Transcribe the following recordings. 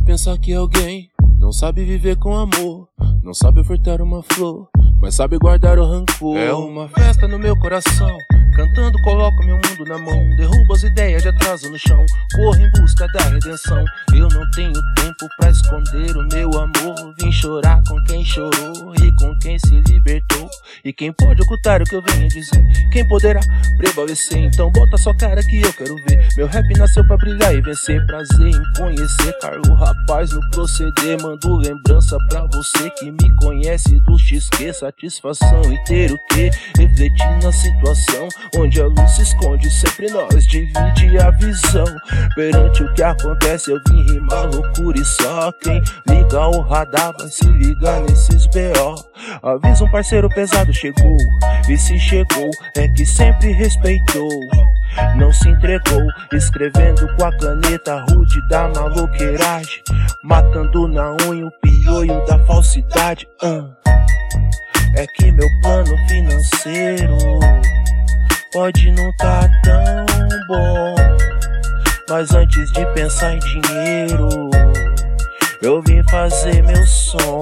pensar que alguém não sabe viver com amor, não sabe ofertar uma flor, mas sabe guardar o rancor. É uma festa no meu coração, cantando coloco meu mundo na mão, derrubo as ideias de atraso no chão, corro em busca da redenção. Eu não tenho tempo pra esconder o meu amor, vim chorar com quem chorou e com quem se libertou. E quem pode ocultar o que eu venho dizer? Quem poderá prevalecer? Então bota sua cara que eu quero ver. Meu rap nasceu pra brilhar e vencer, prazer em conhecer Carlo Rapaz no proceder. Mando lembrança pra você que me conhece do XQ, satisfação em ter o que refletir na situação onde a luz se esconde, sempre nós divide a visão. Perante o que acontece eu vim rimar loucura, e só quem liga o radar vai se ligar nesses B.O. Avisa um parceiro pesado chegou, e se chegou é que sempre respeitou, não se entregou, escrevendo com a caneta rude da maloqueiragem, matando na unha o piolho da falsidade. É que meu plano financeiro pode não tá tão bom, mas antes de pensar em dinheiro, eu vim fazer meu som.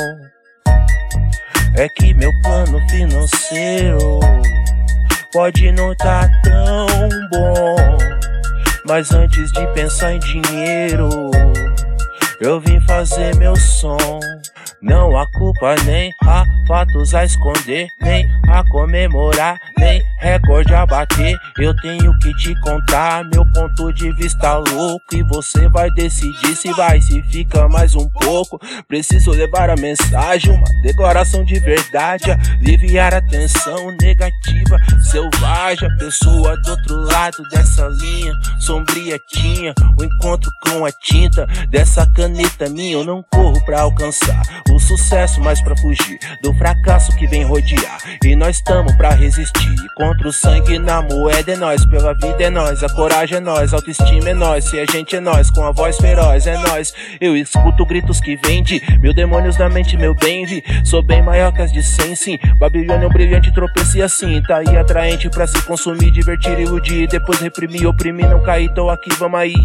É que meu plano financeiro pode não tá tão bom, mas antes de pensar em dinheiro, eu vim fazer meu som. Não há culpa, nem há fatos a esconder, nem a comemorar, nem recorde a bater. Eu tenho que te contar meu ponto de vista louco, e você vai decidir se vai, se fica mais um pouco. Preciso levar a mensagem, uma declaração de verdade, aliviar a tensão negativa, selvagem. A pessoa do outro lado dessa linha sombria tinha o encontro com a tinta dessa caneta minha. Eu não corro pra alcançar o sucesso, mas pra fugir do fracasso que vem rodear. E nós tamo pra resistir contra o sangue na moeda. É nós, pela vida é nós, a coragem é nós, a autoestima é nós, se a gente é nós, com a voz feroz é nós. Eu escuto gritos que vêm de mil demônios na mente, meu bem, vi. Sou bem maior que as de 100, sim. Babilônia é um brilhante, tropecei assim. Tá aí atraente pra se consumir, divertir, iludir, depois reprimir, oprimir, não cair. Tô aqui, vamos aí,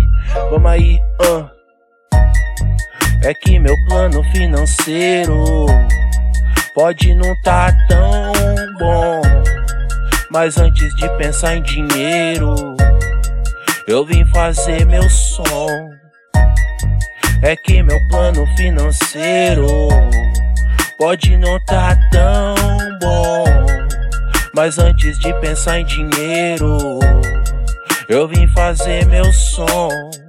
É que meu plano financeiro pode não tá tão bom, mas antes de pensar em dinheiro, eu vim fazer meu som. É que meu plano financeiro pode não tá tão bom, mas antes de pensar em dinheiro, eu vim fazer meu som.